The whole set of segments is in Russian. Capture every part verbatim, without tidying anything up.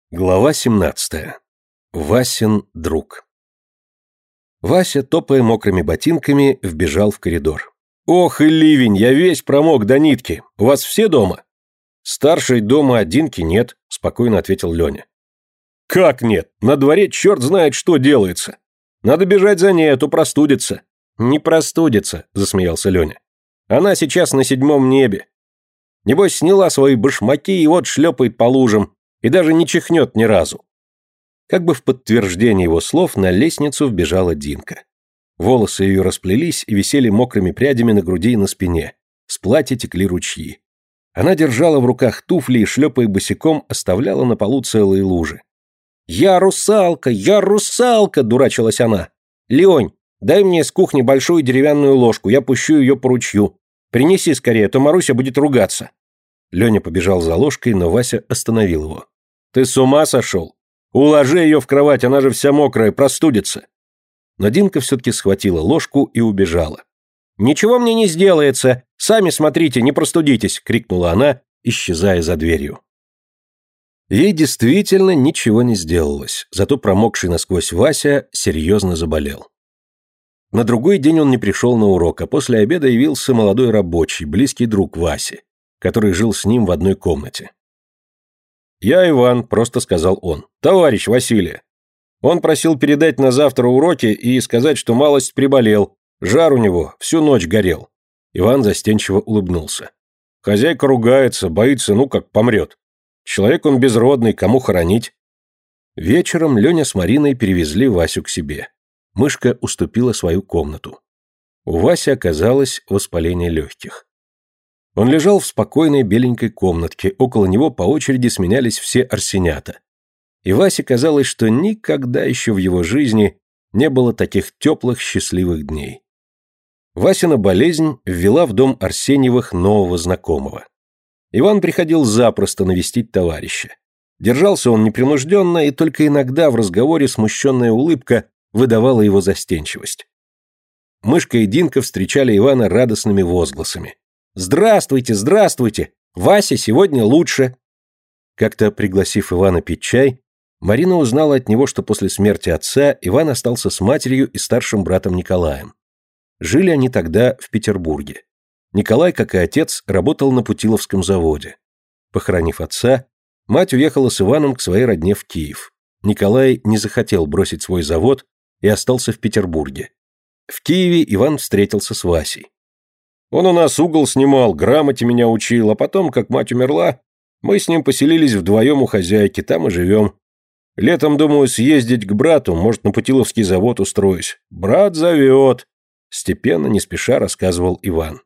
Глава семнадцатая. Васин друг. Вася, топая мокрыми ботинками, вбежал в коридор. «Ох и ливень, я весь промок до нитки. У вас все дома?» «Старшей дома Одинки нет», – спокойно ответил Леня. «Как нет? На дворе черт знает, что делается. Надо бежать за ней, а то простудится». «Не простудится», – засмеялся Леня. «Она сейчас на седьмом небе. Небось, сняла свои башмаки и вот шлепает по лужам. И даже не чихнет ни разу». Как бы в подтверждение его слов на лестницу вбежала Динка. Волосы ее расплелись и висели мокрыми прядями на груди и на спине. С платья текли ручьи. Она держала в руках туфли и, шлепая босиком, оставляла на полу целые лужи. «Я русалка! Я русалка!» – дурачилась она. «Лень, дай мне с кухни большую деревянную ложку, я пущу ее по ручью. Принеси скорее, а то Маруся будет ругаться». Леня побежал за ложкой, но Вася остановил его. «Ты с ума сошел? Уложи ее в кровать, она же вся мокрая, простудится». Но Динка все-таки схватила ложку и убежала. «Ничего мне не сделается! Сами смотрите, не простудитесь!» — крикнула она, исчезая за дверью. Ей действительно ничего не сделалось, зато промокший насквозь Вася серьезно заболел. На другой день он не пришел на урок, а после обеда явился молодой рабочий, близкий друг Васи, который жил с ним в одной комнате. «Я Иван», — просто сказал он, — «товарищ Василия. Он просил передать на завтра уроки и сказать, что малость приболел, жар у него всю ночь горел». Иван застенчиво улыбнулся. «Хозяйка ругается, боится, ну как помрет. Человек он безродный, кому хоронить?» Вечером Леня с Мариной перевезли Васю к себе. Мышка уступила свою комнату. У Васи оказалось воспаление легких. Он лежал в спокойной беленькой комнатке, около него по очереди сменялись все арсенята. И Васе казалось, что никогда еще в его жизни не было таких теплых, счастливых дней. Васина болезнь ввела в дом Арсеньевых нового знакомого. Иван приходил запросто навестить товарища. Держался он непринужденно, и только иногда в разговоре смущенная улыбка выдавала его застенчивость. Мышка и Динка встречали Ивана радостными возгласами. «Здравствуйте, здравствуйте! Вася сегодня лучше!» Как-то пригласив Ивана пить чай, Марина узнала от него, что после смерти отца Иван остался с матерью и старшим братом Николаем. Жили они тогда в Петербурге. Николай, как и отец, работал на Путиловском заводе. Похоронив отца, мать уехала с Иваном к своей родне в Киев. Николай не захотел бросить свой завод и остался в Петербурге. В Киеве Иван встретился с Васей. «Он у нас угол снимал, грамоте меня учил, а потом, как мать умерла, мы с ним поселились вдвоем у хозяйки, там и живем. Летом, думаю, съездить к брату, может, на Путиловский завод устроюсь. Брат зовет», — степенно, не спеша рассказывал Иван.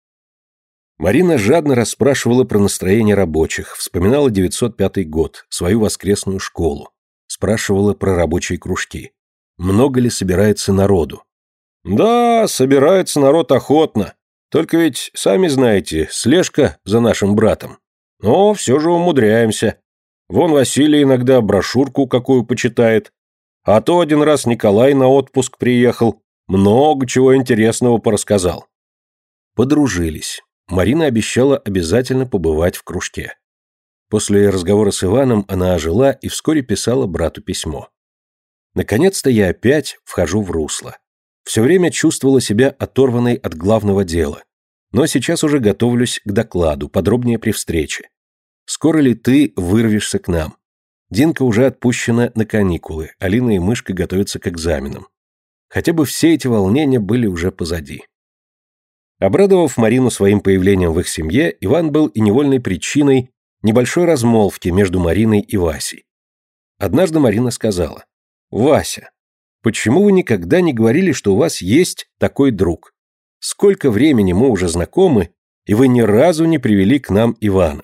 Марина жадно расспрашивала про настроение рабочих, вспоминала девятьсот пятый год, свою воскресную школу, спрашивала про рабочие кружки. Много ли собирается народу? «Да, собирается народ охотно. Только ведь, сами знаете, слежка за нашим братом. Но все же умудряемся. Вон Василий иногда брошюрку какую почитает. А то один раз Николай на отпуск приехал. Много чего интересного порассказал». Подружились. Марина обещала обязательно побывать в кружке. После разговора с Иваном она ожила и вскоре писала брату письмо. «Наконец-то я опять вхожу в русло. Все время чувствовала себя оторванной от главного дела. Но сейчас уже готовлюсь к докладу, подробнее при встрече. Скоро ли ты вырвешься к нам? Динка уже отпущена на каникулы, Алина и Мышка готовятся к экзаменам. Хотя бы все эти волнения были уже позади». Обрадовав Марину своим появлением в их семье, Иван был и невольной причиной небольшой размолвки между Мариной и Васей. Однажды Марина сказала: «Вася, почему вы никогда не говорили, что у вас есть такой друг? Сколько времени мы уже знакомы, и вы ни разу не привели к нам Ивана».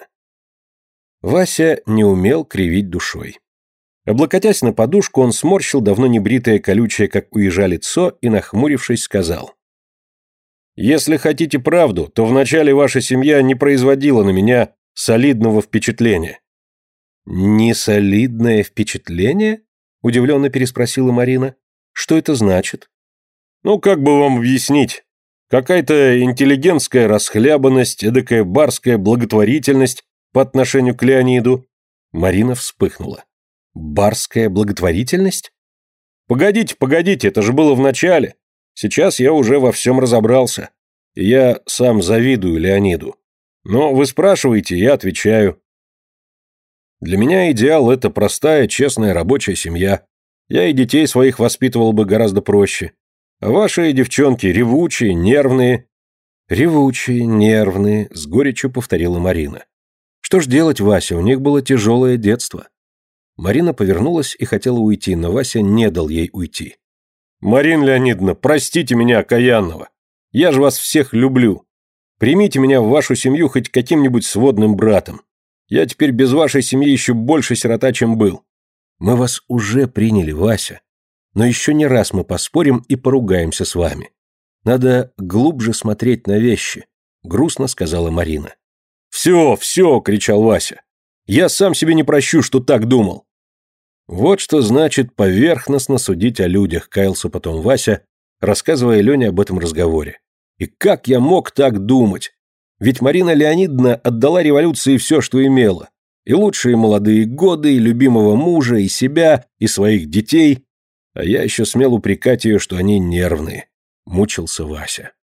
Вася не умел кривить душой. Облокотясь на подушку, он сморщил давно небритое колючее, как у ежа, лицо и, нахмурившись, сказал: «Если хотите правду, то вначале ваша семья не производила на меня солидного впечатления». «Не солидное впечатление?» – удивленно переспросила Марина. «Что это значит?» «Ну, как бы вам объяснить? Какая-то интеллигентская расхлябанность, эдакая барская благотворительность по отношению к Леониду». Марина вспыхнула. Барская благотворительность? Погодите, погодите, это же было в начале. Сейчас я уже во всем разобрался. И я сам завидую Леониду. Но вы спрашиваете, я отвечаю. Для меня идеал – это простая, честная рабочая семья. Я и детей своих воспитывал бы гораздо проще. А ваши девчонки ревучие, нервные. Ревучие, нервные, с горечью повторила Марина. Что ж делать, Вася, у них было тяжелое детство. Марина повернулась и хотела уйти, но Вася не дал ей уйти. «Марина Леонидовна, простите меня, окаянного. Я же вас всех люблю. Примите меня в вашу семью хоть каким-нибудь сводным братом. Я теперь без вашей семьи еще больше сирота, чем был». «Мы вас уже приняли, Вася. Но еще не раз мы поспорим и поругаемся с вами. Надо глубже смотреть на вещи», — грустно сказала Марина. «Все, все!» — кричал Вася. «Я сам себе не прощу, что так думал». Вот что значит поверхностно судить о людях, каялся потом Вася, рассказывая Лене об этом разговоре. И как я мог так думать? Ведь Марина Леонидовна отдала революции все, что имела. И лучшие молодые годы, и любимого мужа, и себя, и своих детей. А я еще смел упрекать ее, что они нервные. Мучился Вася.